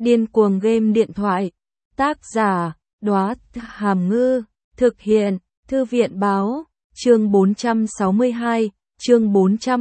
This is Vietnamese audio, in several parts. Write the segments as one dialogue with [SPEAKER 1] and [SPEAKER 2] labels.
[SPEAKER 1] Điên cuồng game điện thoại. Tác giả, Đóa Hàm Ngư. Thực hiện, Thư viện báo. Chương 462, chương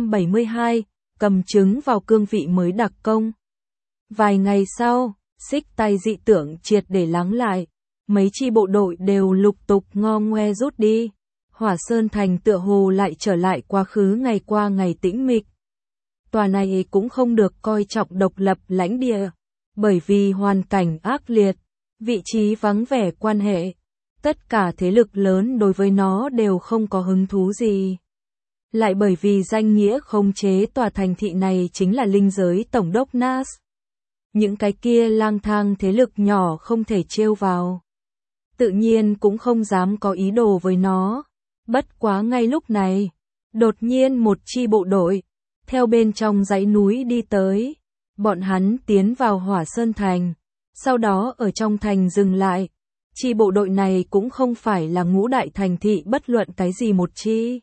[SPEAKER 1] 472, cầm chứng vào cương vị mới đặc công. Vài ngày sau, xích tay dị tưởng triệt để lắng lại. Mấy chi bộ đội đều lục tục ngo ngoe rút đi. Hỏa Sơn Thành tựa hồ lại trở lại quá khứ ngày qua ngày tĩnh mịch. Tòa này cũng không được coi trọng độc lập lãnh địa, bởi vì hoàn cảnh ác liệt, vị trí vắng vẻ quan hệ. Tất cả thế lực lớn đối với nó đều không có hứng thú gì. Lại bởi vì danh nghĩa khống chế tòa thành thị này chính là linh giới tổng đốc Nas. Những cái kia lang thang thế lực nhỏ không thể trêu vào. Tự nhiên cũng không dám có ý đồ với nó. Bất quá ngay lúc này, đột nhiên một chi bộ đội, theo bên trong dãy núi đi tới. Bọn hắn tiến vào Hỏa Sơn Thành, sau đó ở trong thành dừng lại. Chi bộ đội này cũng không phải là ngũ đại thành thị bất luận cái gì một chi.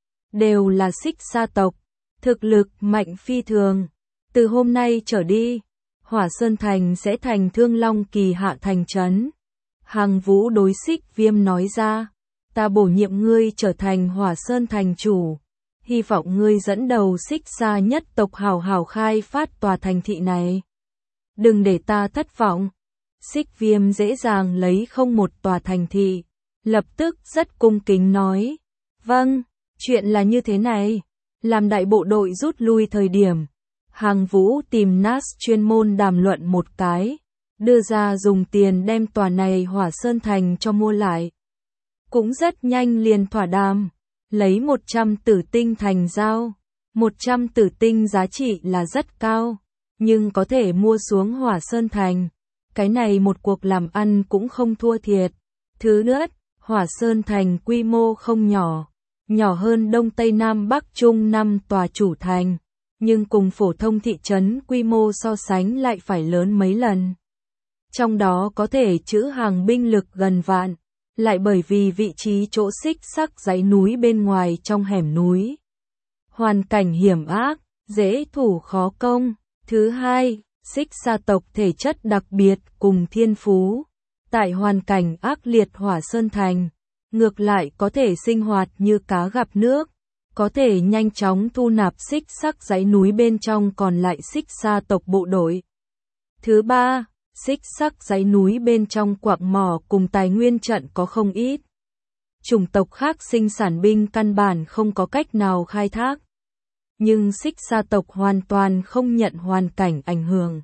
[SPEAKER 1] Đều là xích sa tộc, thực lực mạnh phi thường. Từ hôm nay trở đi, Hỏa Sơn Thành sẽ thành Thương Long kỳ hạ thành trấn. Hằng Vũ đối Xích Viêm nói ra, ta bổ nhiệm ngươi trở thành Hỏa Sơn Thành chủ. Hy vọng ngươi dẫn đầu xích sa nhất tộc hào hào khai phát tòa thành thị này. Đừng để ta thất vọng. Xích Viêm dễ dàng lấy không một tòa thành thị. Lập tức rất cung kính nói. Vâng, chuyện là như thế này. Làm đại bộ đội rút lui thời điểm. Hằng Vũ tìm Nas chuyên môn đàm luận một cái. Đưa ra dùng tiền đem tòa này Hỏa Sơn Thành cho mua lại. Cũng rất nhanh liền thỏa đàm. Lấy 100 tử tinh thành giao. 100 tử tinh giá trị là rất cao. Nhưng có thể mua xuống Hỏa Sơn Thành. Cái này một cuộc làm ăn cũng không thua thiệt. Thứ nữa, Hỏa Sơn Thành quy mô không nhỏ. Nhỏ hơn Đông Tây Nam Bắc Trung 5 tòa chủ thành. Nhưng cùng phổ thông thị trấn quy mô so sánh lại phải lớn mấy lần. Trong đó có thể trữ hàng binh lực gần vạn. Lại bởi vì vị trí chỗ xích sắc dãy núi bên ngoài trong hẻm núi. Hoàn cảnh hiểm ác, dễ thủ khó công. Thứ hai, xích sa tộc thể chất đặc biệt cùng thiên phú. Tại hoàn cảnh ác liệt Hỏa Sơn Thành, ngược lại có thể sinh hoạt như cá gặp nước. Có thể nhanh chóng thu nạp xích sắc dãy núi bên trong còn lại xích sa tộc bộ đội. Thứ ba, xích sắc dãy núi bên trong quặng mỏ cùng tài nguyên trận có không ít. Chủng tộc khác sinh sản binh căn bản không có cách nào khai thác. Nhưng xích sa tộc hoàn toàn không nhận hoàn cảnh ảnh hưởng.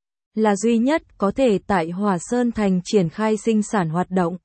[SPEAKER 1] Là duy nhất có thể tại Hỏa Sơn Thành triển khai sinh sản hoạt động.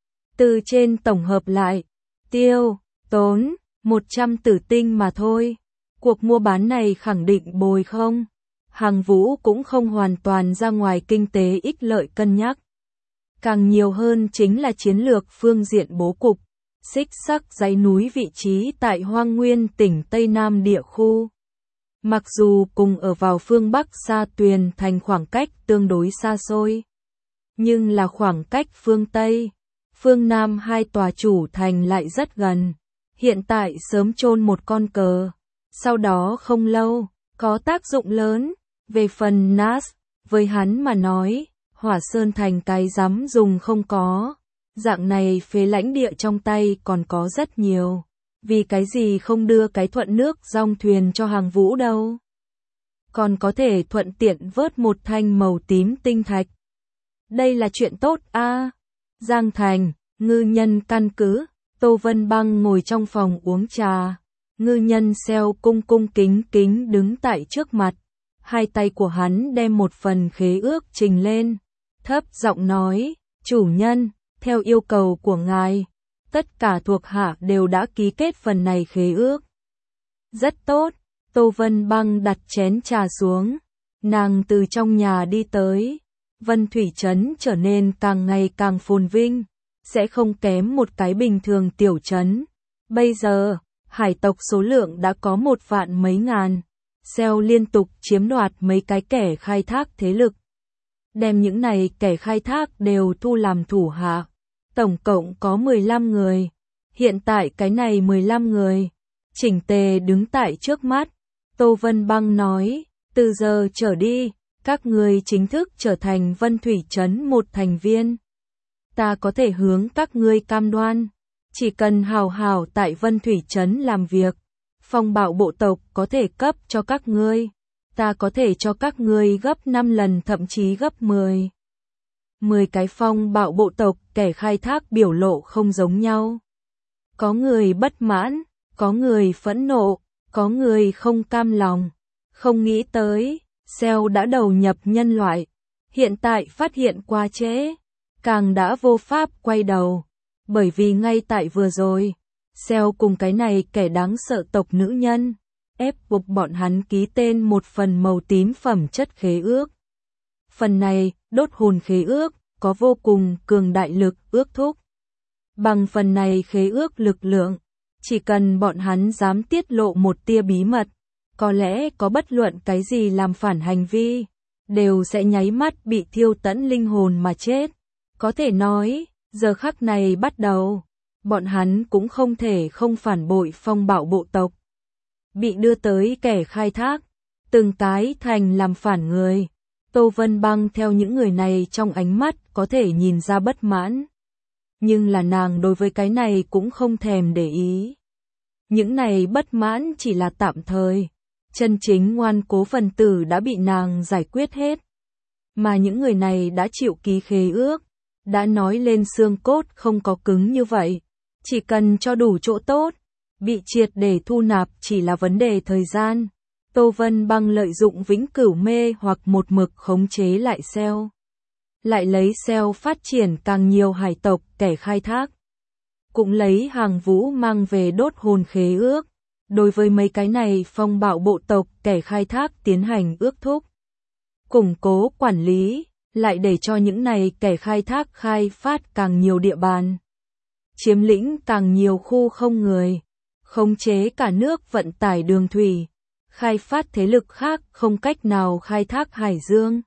[SPEAKER 1] Từ trên tổng hợp lại, tiêu, tốn, 100 tử tinh mà thôi. Cuộc mua bán này khẳng định bồi không? Hằng Vũ cũng không hoàn toàn ra ngoài kinh tế ích lợi cân nhắc. Càng nhiều hơn chính là chiến lược phương diện bố cục. Xích sắc dãy núi vị trí tại Hoang Nguyên tỉnh Tây Nam địa khu. Mặc dù cùng ở vào phương Bắc Sa Tuyền thành khoảng cách tương đối xa xôi. Nhưng là khoảng cách phương Tây, phương Nam hai tòa chủ thành lại rất gần. Hiện tại sớm chôn một con cờ. Sau đó không lâu, có tác dụng lớn. Về phần Nas, với hắn mà nói, Hỏa Sơn Thành cái dám dùng không có. Dạng này phế lãnh địa trong tay còn có rất nhiều. Vì cái gì không đưa cái thuận nước dong thuyền cho Hằng Vũ đâu. Còn có thể thuận tiện vớt một thanh màu tím tinh thạch. Đây là chuyện tốt a. Giang Thành, ngư nhân căn cứ. Tô Vân Băng ngồi trong phòng uống trà. Ngư nhân xeo cung cung kính kính đứng tại trước mặt. Hai tay của hắn đem một phần khế ước trình lên. Thấp giọng nói, chủ nhân, theo yêu cầu của ngài, tất cả thuộc hạ đều đã ký kết phần này khế ước. Rất tốt, Tô Vân Băng đặt chén trà xuống. Nàng từ trong nhà đi tới. Vân Thủy Trấn trở nên càng ngày càng phồn vinh. Sẽ không kém một cái bình thường tiểu trấn. Bây giờ, hải tộc số lượng đã có 1 vạn mấy ngàn. Xeo liên tục chiếm đoạt mấy cái kẻ khai thác thế lực. Đem những này kẻ khai thác đều thu làm thủ hạ. Tổng cộng có 15 người. Hiện tại cái này 15 người. Chỉnh tề đứng tại trước mắt. Tô Vân Băng nói, từ giờ trở đi, Các ngươi chính thức trở thành Vân Thủy Trấn một thành viên. Ta có thể hướng các ngươi cam đoan, chỉ cần hào hào tại Vân Thủy Trấn làm việc, phong bạo bộ tộc có thể cấp cho các ngươi. Ta có thể cho các ngươi gấp 5 lần thậm chí gấp 10. 10 cái phong bạo bộ tộc kẻ khai thác biểu lộ không giống nhau. Có người bất mãn, có người phẫn nộ, có người không cam lòng, không nghĩ tới, Cell đã đầu nhập nhân loại, hiện tại phát hiện quá trễ, càng đã vô pháp quay đầu, bởi vì ngay tại vừa rồi, Cell cùng cái này kẻ đáng sợ tộc nữ nhân, ép buộc bọn hắn ký tên một phần màu tím phẩm chất khế ước. Phần này, đốt hồn khế ước, có vô cùng cường đại lực ước thúc. Bằng phần này khế ước lực lượng, chỉ cần bọn hắn dám tiết lộ một tia bí mật, có lẽ có bất luận cái gì làm phản hành vi, đều sẽ nháy mắt bị thiêu tẫn linh hồn mà chết. Có thể nói, giờ khắc này bắt đầu, bọn hắn cũng không thể không phản bội phong bạo bộ tộc. Bị đưa tới kẻ khai thác, từng cái thành làm phản người. Tô Vân Băng theo những người này trong ánh mắt có thể nhìn ra bất mãn. Nhưng là nàng đối với cái này cũng không thèm để ý. Những này bất mãn chỉ là tạm thời. Chân chính ngoan cố phần tử đã bị nàng giải quyết hết. Mà những người này đã chịu ký khế ước, đã nói lên xương cốt không có cứng như vậy. Chỉ cần cho đủ chỗ tốt, bị triệt để thu nạp chỉ là vấn đề thời gian. Tô Vân Băng lợi dụng vĩnh cửu mê hoặc một mực khống chế lại Cell. Lại lấy Cell phát triển càng nhiều hải tộc kẻ khai thác. Cũng lấy hàng vũ mang về đốt hồn khế ước. Đối với mấy cái này phong bạo bộ tộc kẻ khai thác tiến hành ước thúc. Củng cố quản lý, lại để cho những này kẻ khai thác khai phát càng nhiều địa bàn. Chiếm lĩnh càng nhiều khu không người. Khống chế cả nước vận tải đường thủy. Khai phát thế lực khác không cách nào khai thác hải dương.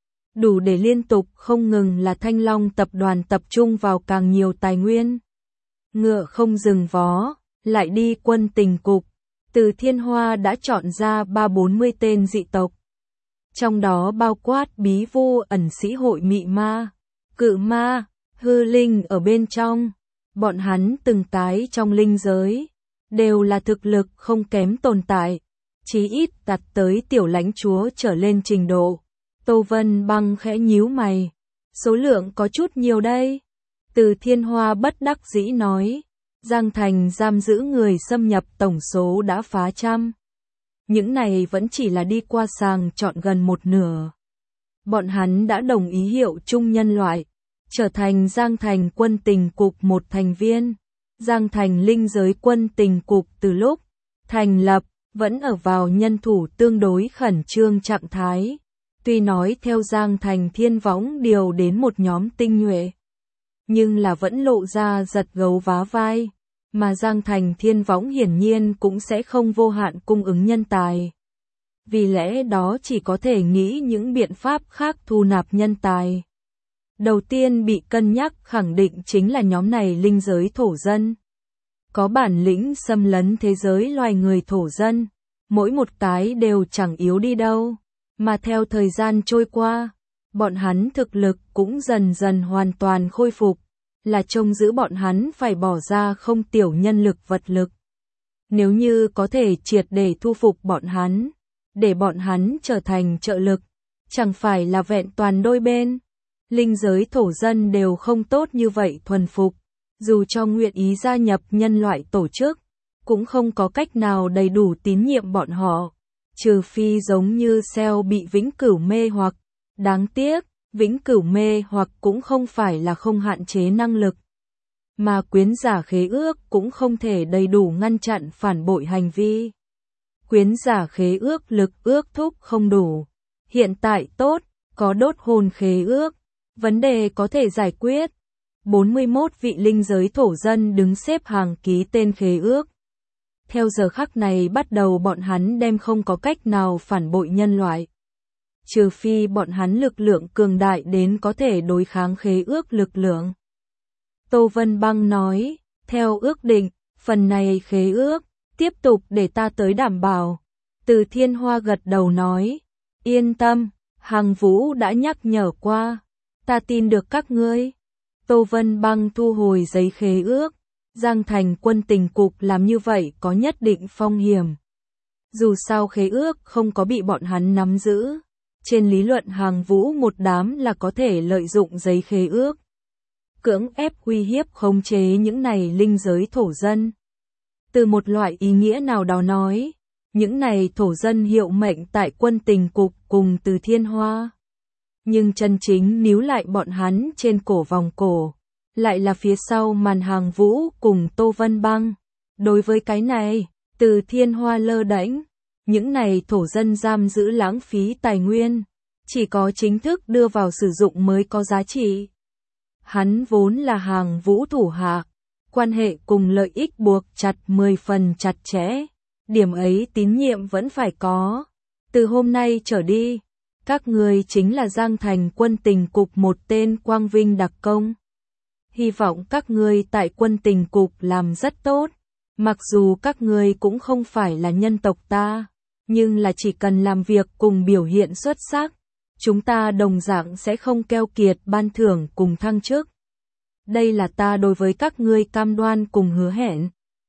[SPEAKER 1] Đủ để liên tục không ngừng là Thanh Long tập đoàn tập trung vào càng nhiều tài nguyên. Ngựa không dừng vó, lại đi quân tình cục. Từ Thiên Hoa đã chọn ra 340 tên dị tộc. Trong đó bao quát bí vu ẩn sĩ hội mị ma, cự ma, hư linh ở bên trong. Bọn hắn từng cái trong linh giới, đều là thực lực không kém tồn tại. Chí ít đạt tới tiểu lãnh chúa trở lên trình độ. Tô Vân Băng khẽ nhíu mày. Số lượng có chút nhiều đây. Từ Thiên Hoa bất đắc dĩ nói. Giang Thành giam giữ người xâm nhập tổng số đã phá trăm. Những này vẫn chỉ là đi qua sàng chọn gần một nửa. Bọn hắn đã đồng ý hiệu chung nhân loại, trở thành Giang Thành quân tình cục một thành viên. Giang Thành linh giới quân tình cục từ lúc thành lập, vẫn ở vào nhân thủ tương đối khẩn trương trạng thái. Tuy nói theo Giang Thành Thiên Võng điều đến một nhóm tinh nhuệ, nhưng là vẫn lộ ra giật gấu vá vai, mà Giang Thành Thiên Võng hiển nhiên cũng sẽ không vô hạn cung ứng nhân tài. Vì lẽ đó chỉ có thể nghĩ những biện pháp khác thu nạp nhân tài. Đầu tiên bị cân nhắc khẳng định chính là nhóm này linh giới thổ dân. Có bản lĩnh xâm lấn thế giới loài người thổ dân, mỗi một cái đều chẳng yếu đi đâu, mà theo thời gian trôi qua, bọn hắn thực lực cũng dần dần hoàn toàn khôi phục, là trông giữ bọn hắn phải bỏ ra không tiểu nhân lực vật lực. Nếu như có thể triệt để thu phục bọn hắn, để bọn hắn trở thành trợ lực, chẳng phải là vẹn toàn đôi bên. Linh giới thổ dân đều không tốt như vậy thuần phục. Dù cho nguyện ý gia nhập nhân loại tổ chức, cũng không có cách nào đầy đủ tín nhiệm bọn họ, trừ phi giống như Cell bị vĩnh cửu mê hoặc. Đáng tiếc, vĩnh cửu mê hoặc cũng không phải là không hạn chế năng lực, mà quyến giả khế ước cũng không thể đầy đủ ngăn chặn phản bội hành vi. Quyến giả khế ước lực ước thúc không đủ. Hiện tại tốt, có đốt hồn khế ước, vấn đề có thể giải quyết. 41 vị linh giới thổ dân đứng xếp hàng ký tên khế ước. Theo giờ khắc này bắt đầu bọn hắn đem không có cách nào phản bội nhân loại. Trừ phi bọn hắn lực lượng cường đại đến có thể đối kháng khế ước lực lượng. Tô Vân Băng nói, theo ước định, phần này khế ước, tiếp tục để ta tới đảm bảo. Từ Thiên Hoa gật đầu nói, yên tâm, Hàng Vũ đã nhắc nhở qua. Ta tin được các ngươi. Tô Vân Băng thu hồi giấy khế ước. Giang Thành Quân tình cục làm như vậy có nhất định phong hiểm. Dù sao khế ước không có bị bọn hắn nắm giữ. Trên lý luận Hàng Vũ một đám là có thể lợi dụng giấy khế ước. Cưỡng ép uy hiếp khống chế những này linh giới thổ dân. Từ một loại ý nghĩa nào đó nói, những này thổ dân hiệu mệnh tại Quân tình cục cùng Từ Thiên Hoa. Nhưng chân chính níu lại bọn hắn trên cổ vòng cổ, lại là phía sau màn Hàng Vũ cùng Tô Vân Băng. Đối với cái này, Từ Thiên Hoa lơ đễnh, những này thổ dân giam giữ lãng phí tài nguyên, chỉ có chính thức đưa vào sử dụng mới có giá trị. Hắn vốn là Hàng Vũ thủ hạ, quan hệ cùng lợi ích buộc chặt 10 phần chặt chẽ, điểm ấy tín nhiệm vẫn phải có. Từ hôm nay trở đi, các ngươi chính là Giang Thành Quân tình cục một tên quang vinh đặc công. Hy vọng các ngươi tại Quân tình cục làm rất tốt, mặc dù các ngươi cũng không phải là nhân tộc ta, nhưng là chỉ cần làm việc cùng biểu hiện xuất sắc, chúng ta đồng dạng sẽ không keo kiệt ban thưởng cùng thăng chức. Đây là ta đối với các ngươi cam đoan cùng hứa hẹn.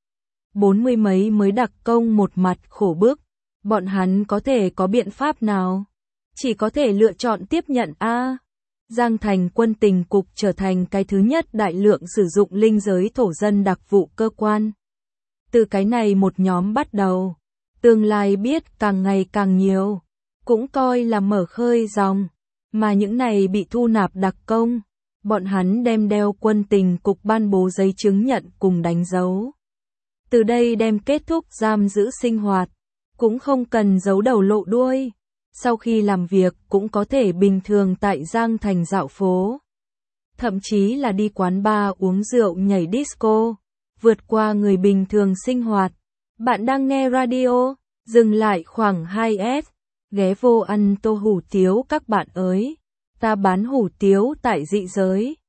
[SPEAKER 1] 40 mấy mới đặc công một mặt khổ bức, bọn hắn có thể có biện pháp nào? Chỉ có thể lựa chọn tiếp nhận a. Giang Thành Quân tình cục trở thành cái thứ nhất đại lượng sử dụng linh giới thổ dân đặc vụ cơ quan. Từ cái này một nhóm bắt đầu, tương lai biết càng ngày càng nhiều, cũng coi là mở khơi dòng, mà những này bị thu nạp đặc công, bọn hắn đem đeo Quân tình cục ban bố giấy chứng nhận cùng đánh dấu. Từ đây đem kết thúc giam giữ sinh hoạt, cũng không cần giấu đầu lộ đuôi. Sau khi làm việc cũng có thể bình thường tại Giang Thành dạo phố. Thậm chí là đi quán bar uống rượu nhảy disco, vượt qua người bình thường sinh hoạt. Bạn đang nghe radio, dừng lại khoảng 2S, ghé vô ăn tô hủ tiếu các bạn ơi. Ta bán hủ tiếu tại dị giới.